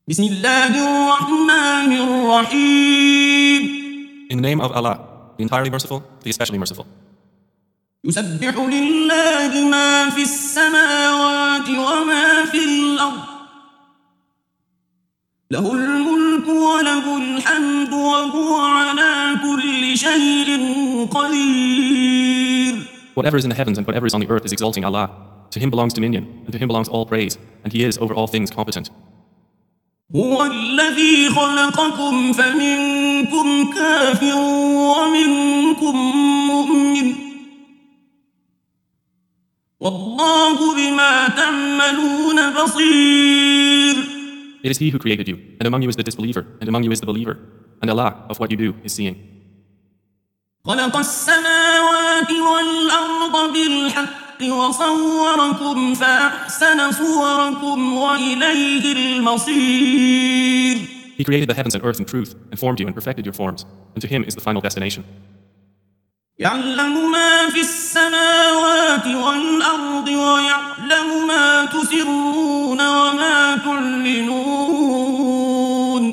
بسم الله الرحمن الرحيم. In the name of Allah, the entirely merciful, the especially merciful. يسبح لله ما في السماوات وما في الأرض له الملك وله الحمد وهو على كل شيء قدير. Whatever is in the heavens and whatever is on the earth is exalting Allah. To him belongs dominion, and to him belongs all praise, and he is over all things competent. هو الذي خلقكم فمنكم كافر ومنكم مؤمن والله بما تعملون بصير. It is he who created you, and among you is the disbeliever, and among you is the believer, and Allah of what you do is seeing. خلق السماوات والأرض بالحق وصوركم فأحسن صوركم وإليه المصير. He created the heavens and earth in truth, and formed you and perfected your forms, and to him is the final destination. يعلم ما في السماوات والأرض ويعلم ما تسرون وما تعلنون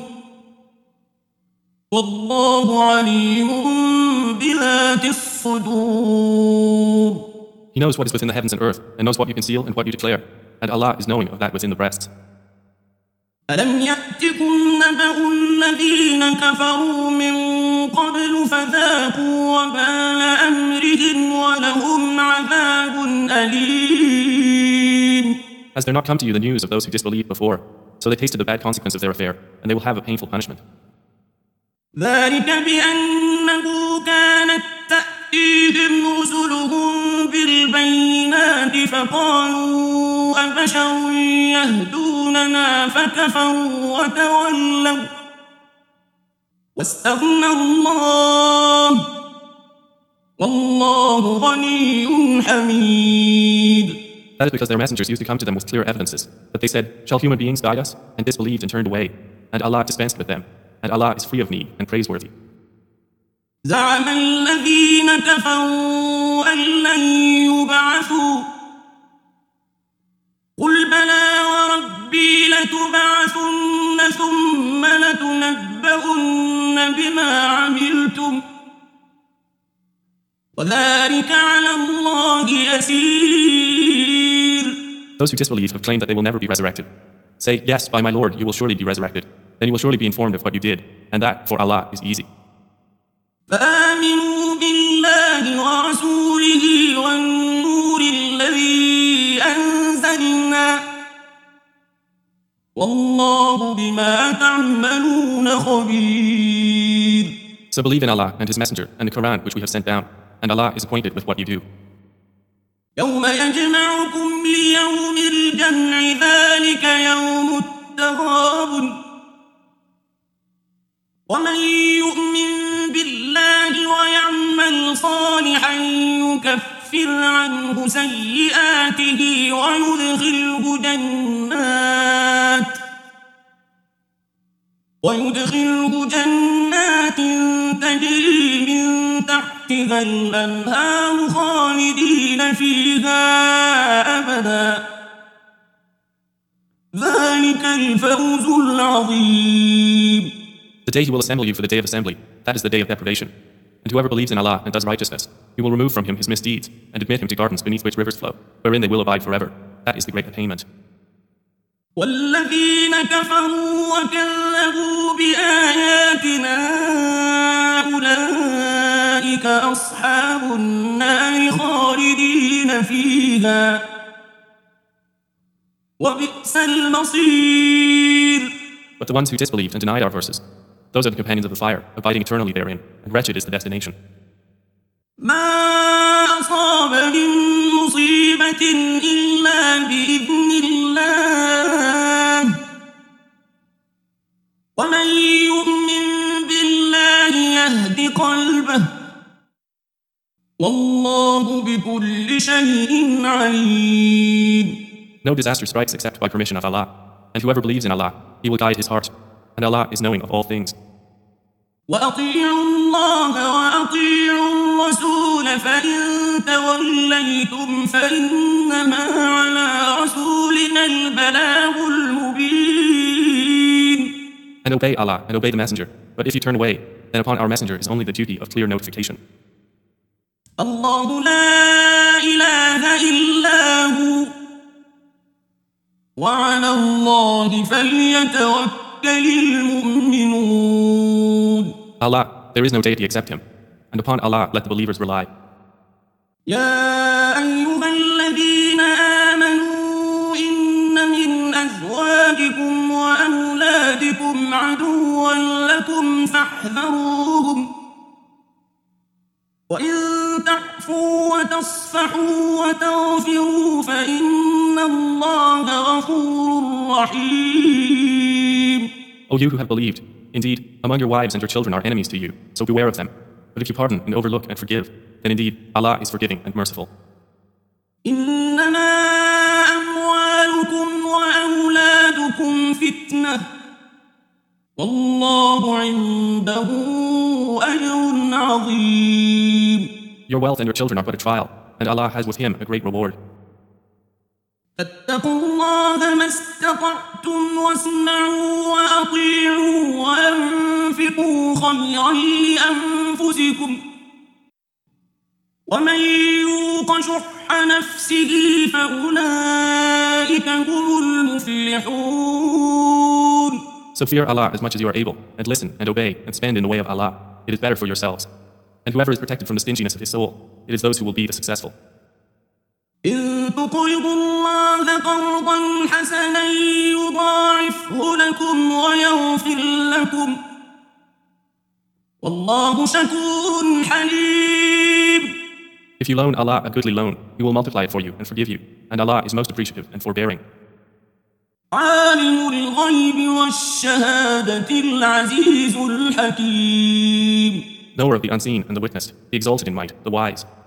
والله عليم بذات الصدور. He knows what is within the heavens and earth, and knows what you conceal and what you declare, and Allah is knowing of that within the breasts. ألم يأتكم نبأ الذين كفروا من قبل فذاقوا وبال أمرهم ولهم عذاب أليم. Has there not come to you the news of those who disbelieved before? So they tasted the bad consequence of their affair, and they will have a painful punishment. ذلك بأنه كانت تأتيهم رسلهم بالبينات فقالوا أبشر يهدوننا فكفروا وتولوا واستغنى الله والله غني حميد. That is because their messengers used to come to them with clear evidences, that they said, shall human beings guide us? And disbelieved and turned away. And Allah dispensed with them. And Allah is free of need and praiseworthy. زعم الذين كفروا أن لن يبعثوا قل بلى وربي لتبعثن ثم لتنبؤن بما عملتم وذلك على الله يسير. Those who disbelieve have claimed that they will never be resurrected. Say, yes, by my Lord, you will surely be resurrected. Then you will surely be informed of what you did, and that for Allah is easy. فآمنوا بالله ورسوله والنور الذي أنزلنا والله بما تعملون خبير. So believe in Allah and His Messenger and the Quran which we have sent down, and Allah is acquainted with what you do. يوم يجمعكم ليوم الجمع ذلك يوم التغابن ومن يؤمن بالله ويعمل صالحا يكفر عنه سيئاته ويدخله جنات تجري من تحتها الأنهار خالدين فيها أبدا ذلك الفوز العظيم. The day He will assemble you for the day of assembly, that is the day of deprivation. And whoever believes in Allah and does righteousness, He will remove from him his misdeeds, and admit him to gardens beneath which rivers flow, wherein they will abide forever. That is the great attainment. والذين كفروا وكذبوا بآياتنا أولئك أصحاب النار خالدين فيها وبئس المصير. But the ones who disbelieved and denied our verses, those are the companions of the fire, abiding eternally therein, and wretched is the destination. ما أصاب من مصيبة إلا بإذن الله ومن يؤمن بالله يهد قلبه والله بكل شيء عليم. No disaster strikes except by permission of Allah, and whoever believes in Allah, He will guide his heart, and Allah is knowing of all things. وأطيعوا الله وأطيعوا الرسول فإن توليتم فإنما على رسولنا البلاغ المبين. And obey Allah and obey the Messenger. But if you turn away, then upon our Messenger is only the duty of clear notification. الله لا إله إلا هو وعلى الله فليتوكل المؤمنون. Allah, there is no deity except Him. And upon Allah let the believers rely. يا أيها الذين آمنوا إن من أزواجكم وأولادكم عدوا لكم فاحذروهم وإن تعفوا وتصفحوا وتغفروا فإن الله غفور رحيم. O you who have believed, indeed, among your wives and your children are enemies to you, so beware of them. But if you pardon and overlook and forgive, then indeed Allah is forgiving and merciful. إنما أموالكم وأولادكم فتنة والله عنده أجر عظيم. Your wealth and your children are but a trial, and Allah has with Him a great reward. فاتقوا الله ما استطعتم واسمعوا وأطيعوا وأنفقوا خيرا لأنفسكم ومن يوق شح نفسه فأولئك هم المفلحون. So fear Allah as much as you are able, and listen and obey and spend in the way of Allah. It is better for yourselves. And whoever is protected from the stinginess of his soul, it is those who will be the successful. إن تقرضوا الله قرضا حسنا يضاعفه لكم ويغفر لكم والله شكور حليم. If you loan Allah a goodly loan, He will multiply it for you and forgive you, and Allah is most appreciative and forbearing. عالم الغيب والشهادة العزيز الحكيم. Knower of the unseen and the witnessed, the exalted in might, the wise.